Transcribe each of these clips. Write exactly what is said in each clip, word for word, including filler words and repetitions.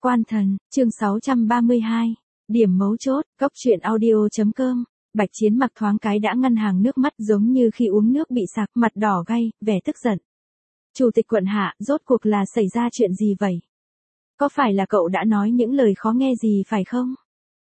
Quan Thần, chương sáu trăm ba mươi hai. Điểm mấu chốt, cốc truyện audio.com. Bạch Chiến Mặc thoáng cái đã ngăn hàng nước mắt giống như khi uống nước bị sặc, mặt đỏ gay, vẻ tức giận. Chủ tịch quận Hạ, rốt cuộc là xảy ra chuyện gì vậy? Có phải là cậu đã nói những lời khó nghe gì phải không?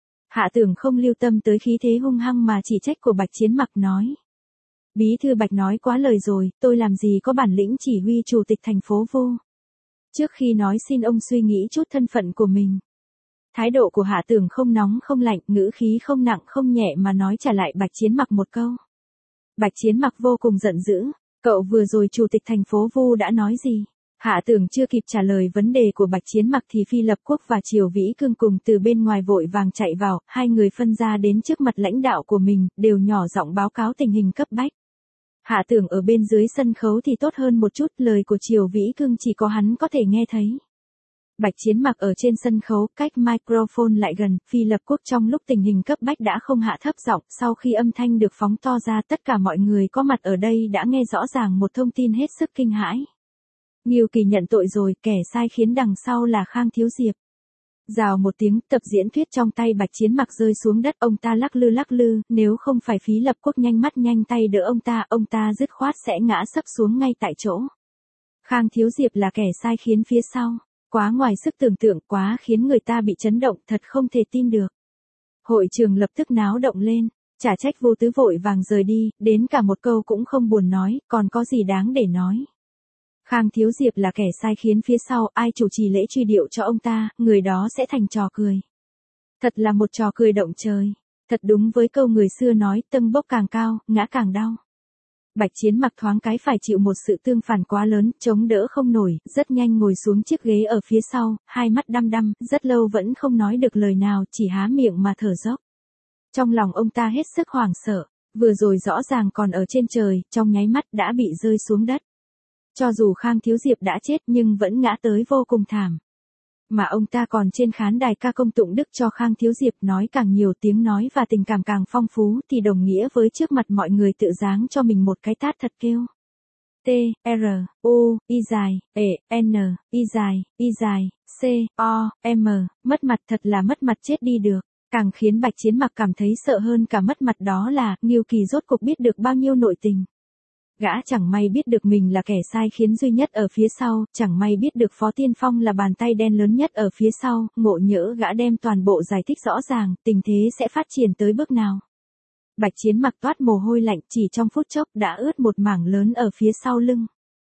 Hạ Tưởng không lưu tâm tới khí thế hung hăng mà chỉ trách của Bạch Chiến Mặc nói. Bí thư Bạch nói quá lời rồi, tôi làm gì có bản lĩnh chỉ huy chủ tịch thành phố Vu. Trước khi nói xin ông suy nghĩ chút thân phận của mình. Thái độ của Hạ Tưởng không nóng không lạnh, ngữ khí không nặng không nhẹ mà nói trả lại Bạch Chiến Mặc một câu. Bạch Chiến Mặc vô cùng giận dữ, cậu vừa rồi chủ tịch thành phố Vu đã nói gì? Hạ Tưởng chưa kịp trả lời vấn đề của Bạch Chiến Mặc thì Phi Lập Quốc và Triều Vĩ Cương cùng từ bên ngoài vội vàng chạy vào, hai người phân ra đến trước mặt lãnh đạo của mình, đều nhỏ giọng báo cáo tình hình cấp bách. Hạ Tưởng ở bên dưới sân khấu thì tốt hơn một chút, lời của Triều Vĩ Cương chỉ có hắn có thể nghe thấy. Bạch Chiến Mặc ở trên sân khấu, cách microphone lại gần, Phi Lập Quốc trong lúc tình hình cấp bách đã không hạ thấp giọng, sau khi âm thanh được phóng to ra tất cả mọi người có mặt ở đây đã nghe rõ ràng một thông tin hết sức kinh hãi. Ngưu Kỳ nhận tội rồi, kẻ sai khiến đằng sau là Khang Thiếu Diệp. Rào một tiếng, tập diễn thuyết trong tay Bạch Chiến Mặc rơi xuống đất, ông ta lắc lư lắc lư, nếu không phải Phí Lập Quốc nhanh mắt nhanh tay đỡ ông ta, ông ta dứt khoát sẽ ngã sấp xuống ngay tại chỗ. Khang Thiếu Diệp là kẻ sai khiến phía sau, quá ngoài sức tưởng tượng, quá khiến người ta bị chấn động, thật không thể tin được. Hội trường lập tức náo động lên, chả trách Vô Tứ vội vàng rời đi, đến cả một câu cũng không buồn nói, còn có gì đáng để nói. Khang Thiếu Diệp là kẻ sai khiến phía sau, ai chủ trì lễ truy điệu cho ông ta, người đó sẽ thành trò cười. Thật là một trò cười động trời. Thật đúng với câu người xưa nói, tâng bốc càng cao, ngã càng đau. Bạch Chiến Mặc thoáng cái phải chịu một sự tương phản quá lớn, chống đỡ không nổi, rất nhanh ngồi xuống chiếc ghế ở phía sau, hai mắt đăm đăm, rất lâu vẫn không nói được lời nào, chỉ há miệng mà thở dốc. Trong lòng ông ta hết sức hoảng sợ, vừa rồi rõ ràng còn ở trên trời, trong nháy mắt đã bị rơi xuống đất. Cho dù Khang Thiếu Diệp đã chết nhưng vẫn ngã tới vô cùng thảm. Mà ông ta còn trên khán đài ca công tụng đức cho Khang Thiếu Diệp, nói càng nhiều, tiếng nói và tình cảm càng phong phú thì đồng nghĩa với trước mặt mọi người tự giáng cho mình một cái tát thật kêu. T, R, U, I dài, E, N, I dài, I dài, C, O, M, mất mặt, thật là mất mặt chết đi được. Càng khiến Bạch Chiến Mặc cảm thấy sợ hơn cả mất mặt đó là, Ngưu Kỳ rốt cuộc biết được bao nhiêu nội tình. Gã chẳng may biết được mình là kẻ sai khiến duy nhất ở phía sau, chẳng may biết được Phó Tiên Phong là bàn tay đen lớn nhất ở phía sau, ngộ nhỡ gã đem toàn bộ giải thích rõ ràng, tình thế sẽ phát triển tới bước nào. Bạch Chiến Mặc toát mồ hôi lạnh, chỉ trong phút chốc đã ướt một mảng lớn ở phía sau lưng.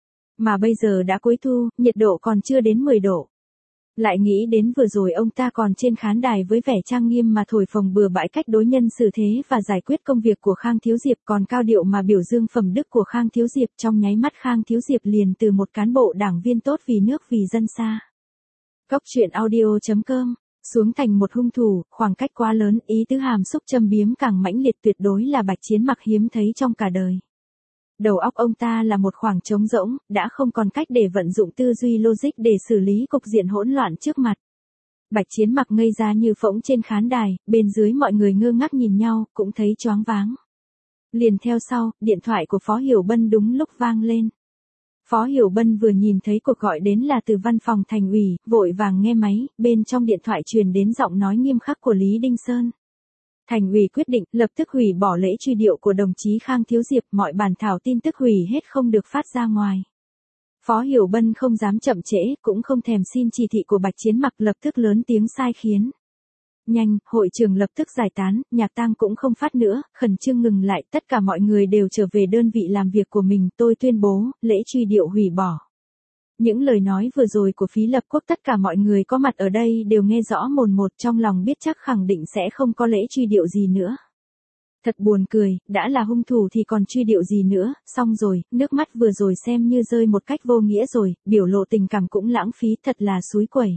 Mà bây giờ đã cuối thu, nhiệt độ còn chưa đến mười độ. Lại nghĩ đến vừa rồi ông ta còn trên khán đài với vẻ trang nghiêm mà thổi phồng bừa bãi cách đối nhân xử thế và giải quyết công việc của Khang Thiếu Diệp, còn cao điệu mà biểu dương phẩm đức của Khang Thiếu Diệp, trong nháy mắt Khang Thiếu Diệp liền từ một cán bộ đảng viên tốt vì nước vì dân xa. Cốc truyện audio.com, xuống thành một hung thủ, khoảng cách quá lớn, ý tứ hàm xúc châm biếm càng mãnh liệt, tuyệt đối là Bạch Chiến Mặc hiếm thấy trong cả đời. Đầu óc ông ta là một khoảng trống rỗng, đã không còn cách để vận dụng tư duy logic để xử lý cục diện hỗn loạn trước mặt. Bạch Chiến Mặc ngây ra như phỗng trên khán đài, bên dưới mọi người ngơ ngác nhìn nhau, cũng thấy choáng váng. Liền theo sau, điện thoại của Phó Hiểu Bân đúng lúc vang lên. Phó Hiểu Bân vừa nhìn thấy cuộc gọi đến là từ văn phòng thành ủy, vội vàng nghe máy, bên trong điện thoại truyền đến giọng nói nghiêm khắc của Lý Đinh Sơn. Thành ủy quyết định lập tức hủy bỏ lễ truy điệu của đồng chí Khang Thiếu Diệp, mọi bản thảo tin tức hủy hết không được phát ra ngoài. Phó Hiểu Bân không dám chậm trễ, cũng không thèm xin chỉ thị của Bạch Chiến Mặc, lập tức lớn tiếng sai khiến. Nhanh, hội trường lập tức giải tán, nhạc tang cũng không phát nữa, khẩn trương ngừng lại, tất cả mọi người đều trở về đơn vị làm việc của mình, tôi tuyên bố, lễ truy điệu hủy bỏ. Những lời nói vừa rồi của Phí Lập Quốc tất cả mọi người có mặt ở đây đều nghe rõ mồn một, trong lòng biết chắc khẳng định sẽ không có lễ truy điệu gì nữa. Thật buồn cười, đã là hung thủ thì còn truy điệu gì nữa, xong rồi, nước mắt vừa rồi xem như rơi một cách vô nghĩa rồi, biểu lộ tình cảm cũng lãng phí, thật là xúi quẩy.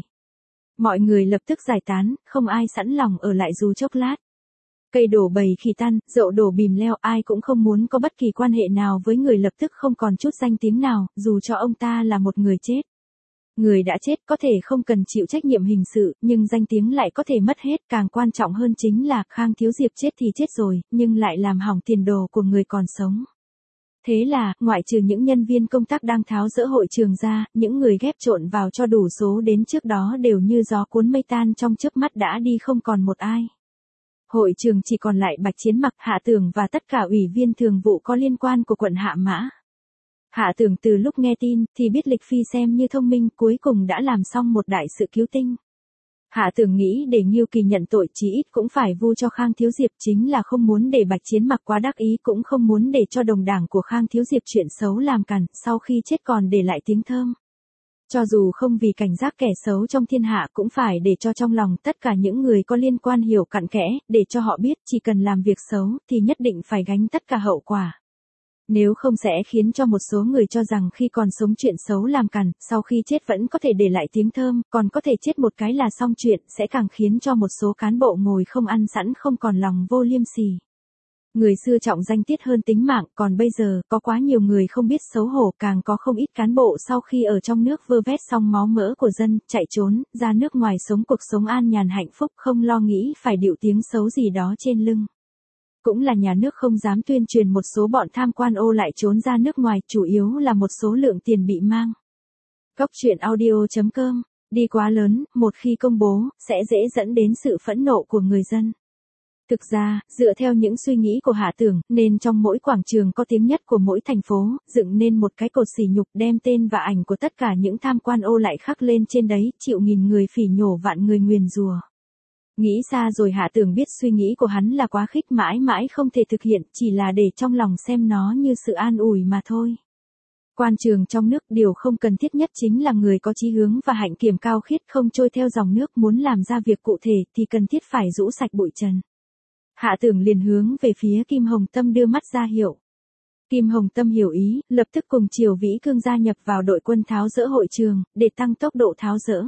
Mọi người lập tức giải tán, không ai sẵn lòng ở lại dù chốc lát. Cây đổ bầy khỉ tan, dậu đổ bìm leo, ai cũng không muốn có bất kỳ quan hệ nào với người lập tức không còn chút danh tiếng nào, dù cho ông ta là một người chết. Người đã chết có thể không cần chịu trách nhiệm hình sự, nhưng danh tiếng lại có thể mất hết, càng quan trọng hơn chính là Khang Thiếu Diệp chết thì chết rồi, nhưng lại làm hỏng tiền đồ của người còn sống. Thế là, ngoại trừ những nhân viên công tác đang tháo dỡ hội trường ra, những người ghép trộn vào cho đủ số đến trước đó đều như gió cuốn mây tan trong chớp mắt đã đi không còn một ai. Hội trường chỉ còn lại Bạch Chiến Mặc, Hạ Tưởng và tất cả ủy viên thường vụ có liên quan của quận Hạ Mã. Hạ Tưởng từ lúc nghe tin thì biết Lịch Phi xem như thông minh cuối cùng đã làm xong một đại sự cứu tinh. Hạ Tưởng nghĩ để Ngưu Kỳ nhận tội chí ít cũng phải vu cho Khang Thiếu Diệp, chính là không muốn để Bạch Chiến Mặc quá đắc ý, cũng không muốn để cho đồng đảng của Khang Thiếu Diệp chuyện xấu làm cản, sau khi chết còn để lại tiếng thơm. Cho dù không vì cảnh giác kẻ xấu trong thiên hạ cũng phải để cho trong lòng tất cả những người có liên quan hiểu cặn kẽ, để cho họ biết chỉ cần làm việc xấu thì nhất định phải gánh tất cả hậu quả. Nếu không sẽ khiến cho một số người cho rằng khi còn sống chuyện xấu làm càn, sau khi chết vẫn có thể để lại tiếng thơm, còn có thể chết một cái là xong chuyện, sẽ càng khiến cho một số cán bộ ngồi không ăn sẵn không còn lòng vô liêm sỉ. Người xưa trọng danh tiết hơn tính mạng, còn bây giờ, có quá nhiều người không biết xấu hổ, càng có không ít cán bộ sau khi ở trong nước vơ vét xong máu mỡ của dân, chạy trốn, ra nước ngoài sống cuộc sống an nhàn hạnh phúc, không lo nghĩ phải điệu tiếng xấu gì đó trên lưng. Cũng là nhà nước không dám tuyên truyền một số bọn tham quan ô lại trốn ra nước ngoài, chủ yếu là một số lượng tiền bị mang. Góc truyện audio chấm com, đi quá lớn, một khi công bố, sẽ dễ dẫn đến sự phẫn nộ của người dân. Thực ra, dựa theo những suy nghĩ của Hạ Tưởng, nên trong mỗi quảng trường có tiếng nhất của mỗi thành phố, dựng nên một cái cột sỉ nhục đem tên và ảnh của tất cả những tham quan ô lại khắc lên trên đấy, chịu nghìn người phỉ nhổ vạn người nguyền rủa. Nghĩ xa rồi Hạ Tưởng biết suy nghĩ của hắn là quá khích, mãi mãi không thể thực hiện, chỉ là để trong lòng xem nó như sự an ủi mà thôi. Quan trường trong nước, điều không cần thiết nhất chính là người có chí hướng và hạnh kiểm cao khiết, không trôi theo dòng nước, muốn làm ra việc cụ thể thì cần thiết phải rũ sạch bụi trần. Hạ Tưởng liền hướng về phía Kim Hồng Tâm đưa mắt ra hiệu. Kim Hồng Tâm hiểu ý, lập tức cùng Triều Vĩ Cương gia nhập vào đội quân tháo dỡ hội trường, để tăng tốc độ tháo dỡ.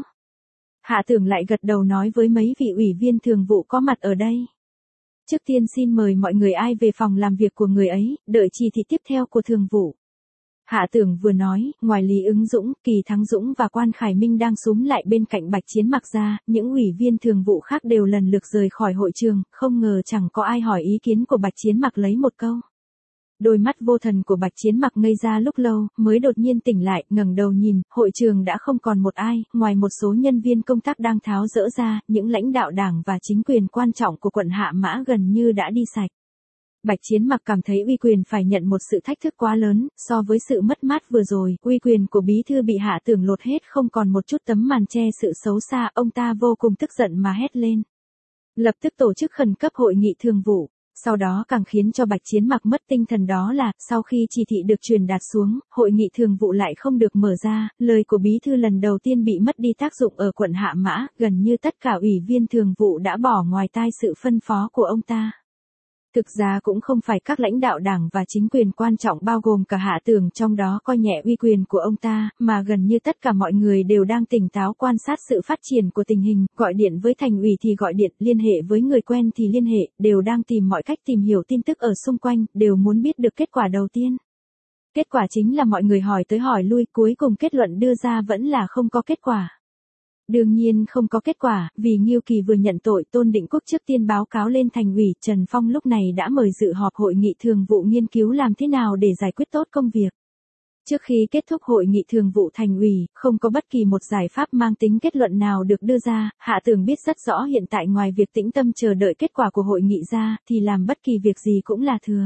Hạ Tưởng lại gật đầu nói với mấy vị ủy viên thường vụ có mặt ở đây. Trước tiên xin mời mọi người ai về phòng làm việc của người ấy, đợi chỉ thị tiếp theo của thường vụ. Hạ Tưởng vừa nói, ngoài Lý Ứng Dũng, Kỳ Thắng Dũng và Quan Khải Minh đang súm lại bên cạnh Bạch Chiến Mặc ra, những ủy viên thường vụ khác đều lần lượt rời khỏi hội trường, không ngờ chẳng có ai hỏi ý kiến của Bạch Chiến Mặc lấy một câu. Đôi mắt vô thần của Bạch Chiến Mặc ngây ra lúc lâu, mới đột nhiên tỉnh lại, ngẩng đầu nhìn, hội trường đã không còn một ai, ngoài một số nhân viên công tác đang tháo dỡ ra, những lãnh đạo đảng và chính quyền quan trọng của quận Hạ Mã gần như đã đi sạch. Bạch Chiến Mặc cảm thấy uy quyền phải nhận một sự thách thức quá lớn, so với sự mất mát vừa rồi, uy quyền của bí thư bị Hạ Tưởng lột hết không còn một chút tấm màn che sự xấu xa, ông ta vô cùng tức giận mà hét lên. Lập tức tổ chức khẩn cấp hội nghị thường vụ. Sau đó càng khiến cho Bạch Chiến Mặc mất tinh thần đó là, sau khi chỉ thị được truyền đạt xuống, hội nghị thường vụ lại không được mở ra, lời của bí thư lần đầu tiên bị mất đi tác dụng ở quận Hạ Mã, gần như tất cả ủy viên thường vụ đã bỏ ngoài tai sự phân phó của ông ta. Thực ra cũng không phải các lãnh đạo đảng và chính quyền quan trọng bao gồm cả Hạ Tưởng trong đó coi nhẹ uy quyền của ông ta, mà gần như tất cả mọi người đều đang tỉnh táo quan sát sự phát triển của tình hình, gọi điện với thành ủy thì gọi điện, liên hệ với người quen thì liên hệ, đều đang tìm mọi cách tìm hiểu tin tức ở xung quanh, đều muốn biết được kết quả đầu tiên. Kết quả chính là mọi người hỏi tới hỏi lui, cuối cùng kết luận đưa ra vẫn là không có kết quả. Đương nhiên không có kết quả, vì Ngưu Kỳ vừa nhận tội, Tôn Định Quốc trước tiên báo cáo lên thành ủy, Trần Phong lúc này đã mời dự họp hội nghị thường vụ nghiên cứu làm thế nào để giải quyết tốt công việc. Trước khi kết thúc hội nghị thường vụ thành ủy, không có bất kỳ một giải pháp mang tính kết luận nào được đưa ra, Hạ Tưởng biết rất rõ hiện tại ngoài việc tĩnh tâm chờ đợi kết quả của hội nghị ra, thì làm bất kỳ việc gì cũng là thừa.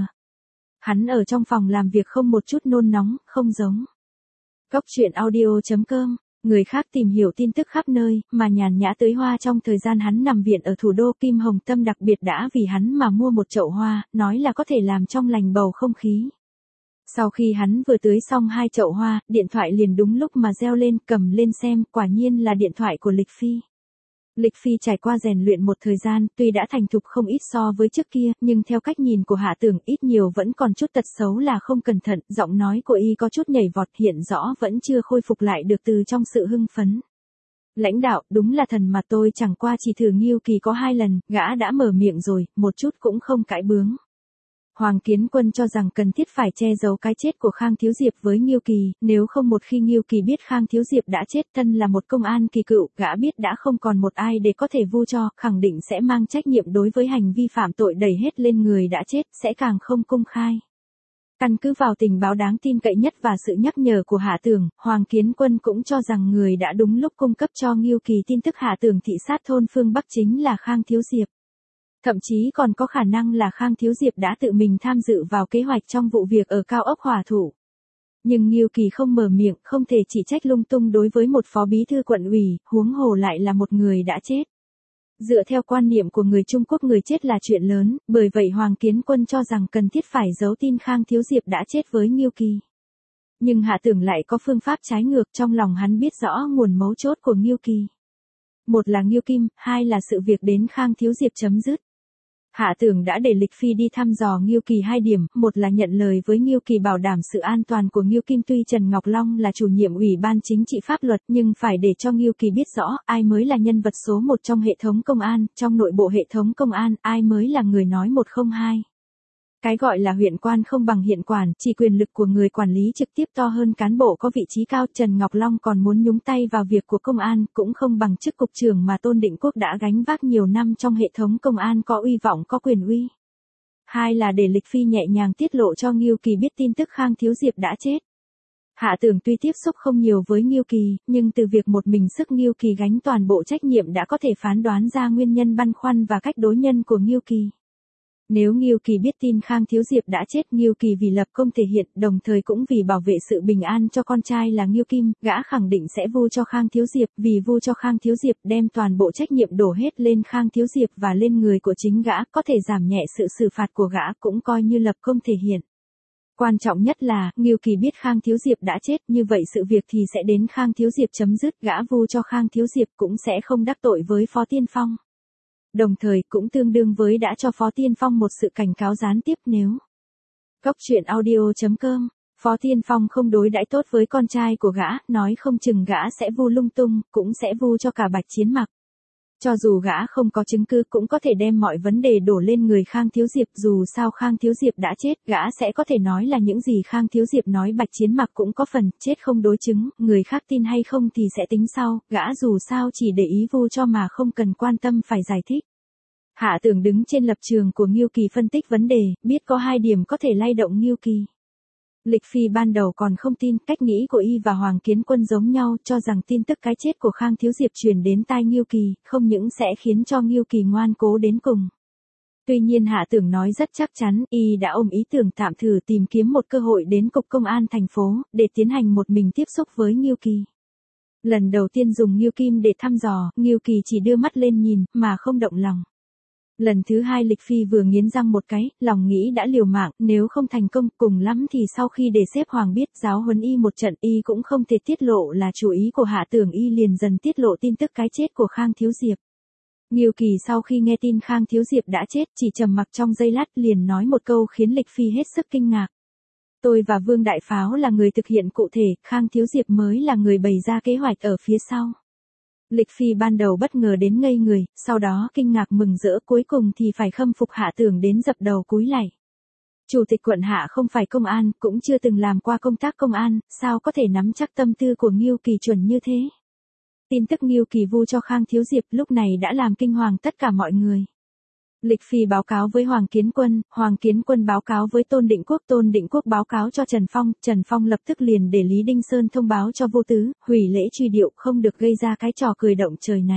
Hắn ở trong phòng làm việc không một chút nôn nóng, không giống. Góc truyện audio chấm com. Người khác tìm hiểu tin tức khắp nơi, mà nhàn nhã tưới hoa trong thời gian hắn nằm viện ở thủ đô. Kim Hồng Tâm đặc biệt đã vì hắn mà mua một chậu hoa, nói là có thể làm trong lành bầu không khí. Sau khi hắn vừa tưới xong hai chậu hoa, điện thoại liền đúng lúc mà reo lên, cầm lên xem, quả nhiên là điện thoại của Lịch Phi. Lịch Phi trải qua rèn luyện một thời gian, tuy đã thành thục không ít so với trước kia, nhưng theo cách nhìn của Hạ Tưởng ít nhiều vẫn còn chút tật xấu là không cẩn thận, giọng nói của y có chút nhảy vọt, hiện rõ vẫn chưa khôi phục lại được từ trong sự hưng phấn. Lãnh đạo, đúng là thần mà tôi chẳng qua chỉ thử Ngưu Kỳ có hai lần, gã đã mở miệng rồi, một chút cũng không cãi bướng. Hoàng Kiến Quân cho rằng cần thiết phải che giấu cái chết của Khang Thiếu Diệp với Ngưu Kỳ, nếu không một khi Ngưu Kỳ biết Khang Thiếu Diệp đã chết, thân là một công an kỳ cựu, gã biết đã không còn một ai để có thể vu cho, khẳng định sẽ mang trách nhiệm đối với hành vi phạm tội đẩy hết lên người đã chết, sẽ càng không công khai. Căn cứ vào tình báo đáng tin cậy nhất và sự nhắc nhở của Hạ Tưởng, Hoàng Kiến Quân cũng cho rằng người đã đúng lúc cung cấp cho Ngưu Kỳ tin tức Hạ Tưởng thị sát thôn phương Bắc chính là Khang Thiếu Diệp. Thậm chí còn có khả năng là Khang Thiếu Diệp đã tự mình tham dự vào kế hoạch trong vụ việc ở cao ốc Hòa Thủ. Nhưng Ngưu Kỳ không mở miệng, không thể chỉ trách lung tung đối với một phó bí thư quận ủy, huống hồ lại là một người đã chết. Dựa theo quan niệm của người Trung Quốc, người chết là chuyện lớn, bởi vậy Hoàng Kiến Quân cho rằng cần thiết phải giấu tin Khang Thiếu Diệp đã chết với Ngưu Kỳ. Nhưng Hạ Tưởng lại có phương pháp trái ngược, trong lòng hắn biết rõ nguồn mấu chốt của Ngưu Kỳ. Một là Ngưu Kim, hai là sự việc đến Khang Thiếu Diệp chấm dứt. Hạ Tưởng đã để Lịch Phi đi thăm dò Ngưu Kỳ hai điểm, một là nhận lời với Ngưu Kỳ bảo đảm sự an toàn của Ngưu Kim, tuy Trần Ngọc Long là chủ nhiệm Ủy ban Chính trị Pháp luật nhưng phải để cho Ngưu Kỳ biết rõ ai mới là nhân vật số một trong hệ thống công an, trong nội bộ hệ thống công an, ai mới là người nói một không hai. Cái gọi là huyện quan không bằng hiện quản, chỉ quyền lực của người quản lý trực tiếp to hơn cán bộ có vị trí cao. Trần Ngọc Long còn muốn nhúng tay vào việc của công an, cũng không bằng chức cục trưởng mà Tôn Định Quốc đã gánh vác nhiều năm trong hệ thống công an, có uy vọng có quyền uy. Hai là để Lịch Phi nhẹ nhàng tiết lộ cho Ngưu Kỳ biết tin tức Khang Thiếu Diệp đã chết. Hạ Tưởng tuy tiếp xúc không nhiều với Ngưu Kỳ, nhưng từ việc một mình sức Ngưu Kỳ gánh toàn bộ trách nhiệm đã có thể phán đoán ra nguyên nhân băn khoăn và cách đối nhân của Ngưu Kỳ. Nếu Ngưu Kỳ biết tin Khang Thiếu Diệp đã chết, Ngưu Kỳ vì lập công thể hiện, đồng thời cũng vì bảo vệ sự bình an cho con trai là Ngưu Kim, gã khẳng định sẽ vu cho Khang Thiếu Diệp, vì vu cho Khang Thiếu Diệp đem toàn bộ trách nhiệm đổ hết lên Khang Thiếu Diệp và lên người của chính gã, có thể giảm nhẹ sự xử phạt của gã, cũng coi như lập công thể hiện. Quan trọng nhất là, Ngưu Kỳ biết Khang Thiếu Diệp đã chết, như vậy sự việc thì sẽ đến Khang Thiếu Diệp chấm dứt, gã vu cho Khang Thiếu Diệp cũng sẽ không đắc tội với Phó Tiên Phong. Đồng thời cũng tương đương với đã cho Phó Tiên Phong một sự cảnh cáo gián tiếp nếu. Góc truyện audio chấm com, Phó Tiên Phong không đối đãi tốt với con trai của gã, nói không chừng gã sẽ vu lung tung, cũng sẽ vu cho cả Bạch Chiến Mặc. Cho dù gã không có chứng cứ cũng có thể đem mọi vấn đề đổ lên người Khang Thiếu Diệp, dù sao Khang Thiếu Diệp đã chết, gã sẽ có thể nói là những gì Khang Thiếu Diệp nói Bạch Chiến Mặc cũng có phần, chết không đối chứng, người khác tin hay không thì sẽ tính sau, gã dù sao chỉ để ý vu cho mà không cần quan tâm phải giải thích. Hạ Tưởng đứng trên lập trường của Ngưu Kỳ phân tích vấn đề, biết có hai điểm có thể lay động Ngưu Kỳ. Lịch Phi ban đầu còn không tin, cách nghĩ của y và Hoàng Kiến Quân giống nhau, cho rằng tin tức cái chết của Khang Thiếu Diệp truyền đến tai Ngưu Kỳ, không những sẽ khiến cho Ngưu Kỳ ngoan cố đến cùng. Tuy nhiên Hạ Tưởng nói rất chắc chắn, y đã ôm ý tưởng tạm thử tìm kiếm một cơ hội đến cục công an thành phố, để tiến hành một mình tiếp xúc với Ngưu Kỳ. Lần đầu tiên dùng Ngưu Kim để thăm dò, Ngưu Kỳ chỉ đưa mắt lên nhìn, mà không động lòng. Lần thứ hai Lịch Phi vừa nghiến răng một cái, lòng nghĩ đã liều mạng, nếu không thành công, cùng lắm thì sau khi để xếp Hoàng biết giáo huấn y một trận, y cũng không thể tiết lộ là chủ ý của Hạ Tưởng, y liền dần tiết lộ tin tức cái chết của Khang Thiếu Diệp. Ngưu Kỳ sau khi nghe tin Khang Thiếu Diệp đã chết, chỉ trầm mặc trong giây lát liền nói một câu khiến Lịch Phi hết sức kinh ngạc. Tôi và Vương Đại Pháo là người thực hiện cụ thể, Khang Thiếu Diệp mới là người bày ra kế hoạch ở phía sau. Lịch Phi ban đầu bất ngờ đến ngây người, sau đó kinh ngạc mừng rỡ, cuối cùng thì phải khâm phục Hạ Tưởng đến dập đầu cúi lạy. Chủ tịch quận Hạ không phải công an, cũng chưa từng làm qua công tác công an, sao có thể nắm chắc tâm tư của Ngưu Kỳ chuẩn như thế? Tin tức Ngưu Kỳ vu cho Khang Thiếu Diệp lúc này đã làm kinh hoàng tất cả mọi người. Lịch Phi báo cáo với Hoàng Kiến Quân, Hoàng Kiến Quân báo cáo với Tôn Định Quốc, Tôn Định Quốc báo cáo cho Trần Phong, Trần Phong lập tức liền để Lý Đinh Sơn thông báo cho Vô Tứ, hủy lễ truy điệu, không được gây ra cái trò cười động trời này.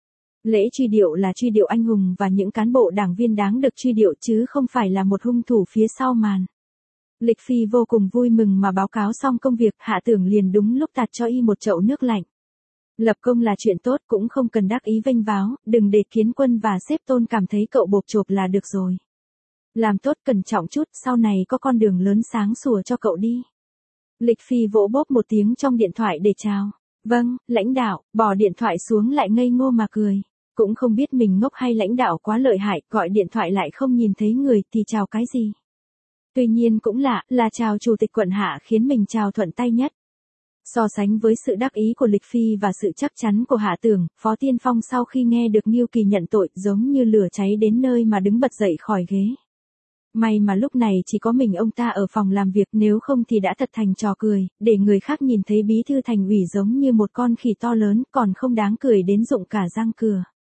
Lễ truy điệu là truy điệu anh hùng và những cán bộ đảng viên đáng được truy điệu chứ không phải là một hung thủ phía sau màn. Lịch Phi vô cùng vui mừng mà báo cáo xong công việc, Hạ Tưởng liền đúng lúc tạt cho y một chậu nước lạnh. Lập công là chuyện tốt, cũng không cần đắc ý vênh váo, đừng để Kiến Quân và sếp Tôn cảm thấy cậu bộp chộp là được rồi. Làm tốt cẩn trọng chút, sau này có con đường lớn sáng sủa cho cậu đi. Lịch Phi vỗ bốp một tiếng trong điện thoại để chào. Vâng, lãnh đạo, bỏ điện thoại xuống lại ngây ngô mà cười. Cũng không biết mình ngốc hay lãnh đạo quá lợi hại, gọi điện thoại lại không nhìn thấy người thì chào cái gì. Tuy nhiên cũng lạ, là chào chủ tịch quận Hạ khiến mình chào thuận tay nhất. So sánh với sự đắc ý của Lịch Phi và sự chắc chắn của Hạ Tưởng, Phó Tiên Phong sau khi nghe được Ngưu Kỳ nhận tội giống như lửa cháy đến nơi mà đứng bật dậy khỏi ghế. May mà lúc này chỉ có mình ông ta ở phòng làm việc, nếu không thì đã thật thành trò cười, để người khác nhìn thấy bí thư thành ủy giống như một con khỉ to lớn, còn không đáng cười đến rụng cả răng cửa.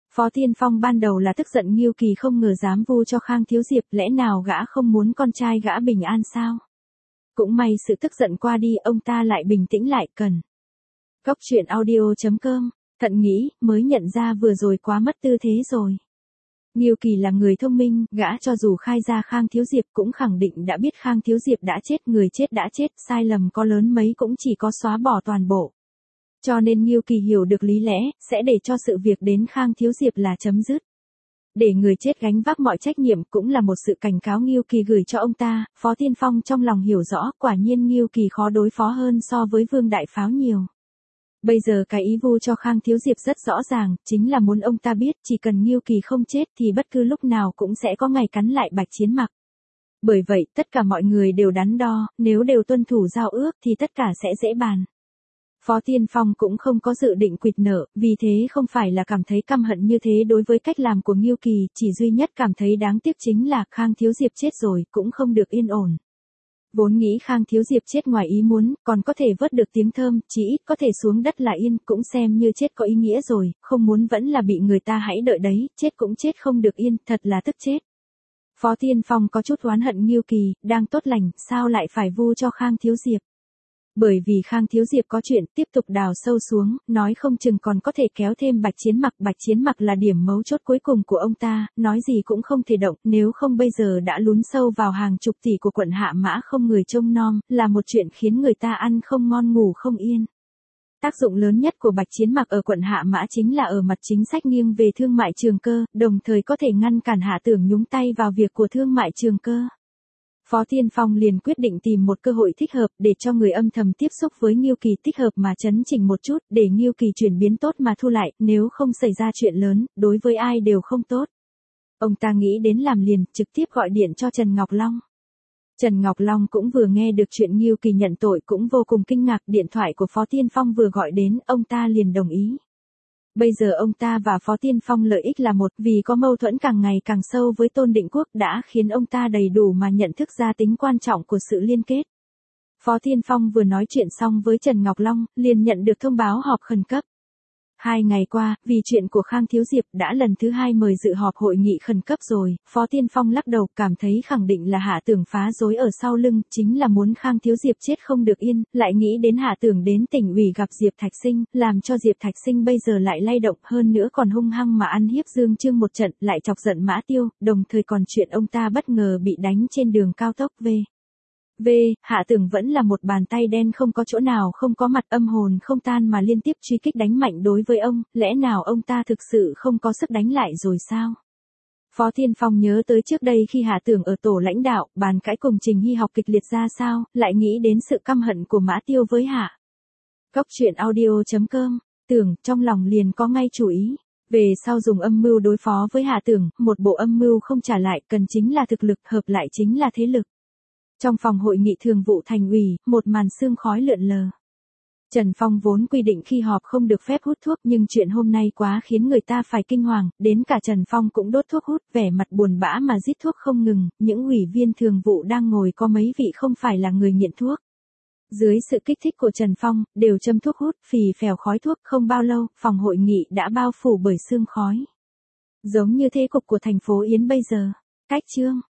Phó Tiên Phong ban đầu là tức giận Ngưu Kỳ không ngờ dám vu cho Khang Thiếu Diệp, lẽ nào gã không muốn con trai gã bình an sao? Cũng may sự tức giận qua đi, ông ta lại bình tĩnh lại, cần. Cốc truyện audio.com, thận nghĩ, mới nhận ra vừa rồi quá mất tư thế rồi. Ngưu Kỳ là người thông minh, gã cho dù khai ra Khang Thiếu Diệp cũng khẳng định đã biết Khang Thiếu Diệp đã chết, người chết đã chết, sai lầm có lớn mấy cũng chỉ có xóa bỏ toàn bộ. Cho nên Ngưu Kỳ hiểu được lý lẽ, sẽ để cho sự việc đến Khang Thiếu Diệp là chấm dứt. Để người chết gánh vác mọi trách nhiệm cũng là một sự cảnh cáo Ngưu Kỳ gửi cho ông ta. Phó Tiên Phong trong lòng hiểu rõ, quả nhiên Ngưu Kỳ khó đối phó hơn so với Vương Đại Pháo nhiều. Bây giờ cái ý vu cho Khang Thiếu Diệp rất rõ ràng, chính là muốn ông ta biết chỉ cần Ngưu Kỳ không chết thì bất cứ lúc nào cũng sẽ có ngày cắn lại Bạch Chiến Mặc. Bởi vậy, tất cả mọi người đều đắn đo, nếu đều tuân thủ giao ước thì tất cả sẽ dễ bàn. Phó Tiên Phong cũng không có dự định quỵt nợ, vì thế không phải là cảm thấy căm hận như thế đối với cách làm của Ngưu Kỳ, chỉ duy nhất cảm thấy đáng tiếc chính là Khang Thiếu Diệp chết rồi, cũng không được yên ổn. Vốn nghĩ Khang Thiếu Diệp chết ngoài ý muốn, còn có thể vớt được tiếng thơm, chỉ ít có thể xuống đất là yên, cũng xem như chết có ý nghĩa rồi, không muốn vẫn là bị người ta hãy đợi đấy, chết cũng chết không được yên, thật là tức chết. Phó Tiên Phong có chút oán hận Ngưu Kỳ, đang tốt lành, sao lại phải vu cho Khang Thiếu Diệp. Bởi vì Khang Thiếu Diệp có chuyện tiếp tục đào sâu xuống, nói không chừng còn có thể kéo thêm Bạch Chiến Mặc. Bạch Chiến Mặc là điểm mấu chốt cuối cùng của ông ta, nói gì cũng không thể động, nếu không bây giờ đã lún sâu vào hàng chục tỷ của quận Hạ Mã không người trông nom, là một chuyện khiến người ta ăn không ngon ngủ không yên. Tác dụng lớn nhất của Bạch Chiến Mặc ở quận Hạ Mã chính là ở mặt chính sách nghiêng về thương mại trường cơ, đồng thời có thể ngăn cản Hạ Tưởng nhúng tay vào việc của thương mại trường cơ. Phó Tiên Phong liền quyết định tìm một cơ hội thích hợp để cho người âm thầm tiếp xúc với Ngưu Kỳ, thích hợp mà chấn chỉnh một chút, để Ngưu Kỳ chuyển biến tốt mà thu lại, nếu không xảy ra chuyện lớn, đối với ai đều không tốt. Ông ta nghĩ đến làm liền, trực tiếp gọi điện cho Trần Ngọc Long. Trần Ngọc Long cũng vừa nghe được chuyện Ngưu Kỳ nhận tội cũng vô cùng kinh ngạc, điện thoại của Phó Tiên Phong vừa gọi đến, ông ta liền đồng ý. Bây giờ ông ta và Phó Tiên Phong lợi ích là một, vì có mâu thuẫn càng ngày càng sâu với Tôn Định Quốc đã khiến ông ta đầy đủ mà nhận thức ra tính quan trọng của sự liên kết. Phó Tiên Phong vừa nói chuyện xong với Trần Ngọc Long, liền nhận được thông báo họp khẩn cấp. Hai ngày qua, vì chuyện của Khang Thiếu Diệp đã lần thứ hai mời dự họp hội nghị khẩn cấp rồi, Phó Tiên Phong lắc đầu, cảm thấy khẳng định là Hạ Tưởng phá rối ở sau lưng, chính là muốn Khang Thiếu Diệp chết không được yên, lại nghĩ đến Hạ Tưởng đến tỉnh ủy gặp Diệp Thạch Sinh, làm cho Diệp Thạch Sinh bây giờ lại lay động, hơn nữa còn hung hăng mà ăn hiếp Dương Trương một trận, lại chọc giận Mã Tiêu, đồng thời còn chuyện ông ta bất ngờ bị đánh trên đường cao tốc về. V, Hạ Tưởng vẫn là một bàn tay đen không có chỗ nào không có mặt, âm hồn không tan mà liên tiếp truy kích đánh mạnh đối với ông, lẽ nào ông ta thực sự không có sức đánh lại rồi sao? Phó Tiên Phong nhớ tới trước đây khi Hạ Tưởng ở tổ lãnh đạo, bàn cãi cùng Trình Hy học kịch liệt ra sao, lại nghĩ đến sự căm hận của Mã Tiêu với Hạ. Cốc truyện audio.com, Tưởng trong lòng liền có ngay chủ ý. Về sau dùng âm mưu đối phó với Hạ Tưởng, một bộ âm mưu không trả lại, cần chính là thực lực, hợp lại chính là thế lực. Trong phòng hội nghị thường vụ thành ủy, một màn sương khói lượn lờ. Trần Phong vốn quy định khi họp không được phép hút thuốc, nhưng chuyện hôm nay quá khiến người ta phải kinh hoàng, đến cả Trần Phong cũng đốt thuốc hút, vẻ mặt buồn bã mà rít thuốc không ngừng, những ủy viên thường vụ đang ngồi có mấy vị không phải là người nghiện thuốc. Dưới sự kích thích của Trần Phong, đều châm thuốc hút, phì phèo khói thuốc, không bao lâu, phòng hội nghị đã bao phủ bởi sương khói. Giống như thế cục của thành phố Yến bây giờ. Cách chương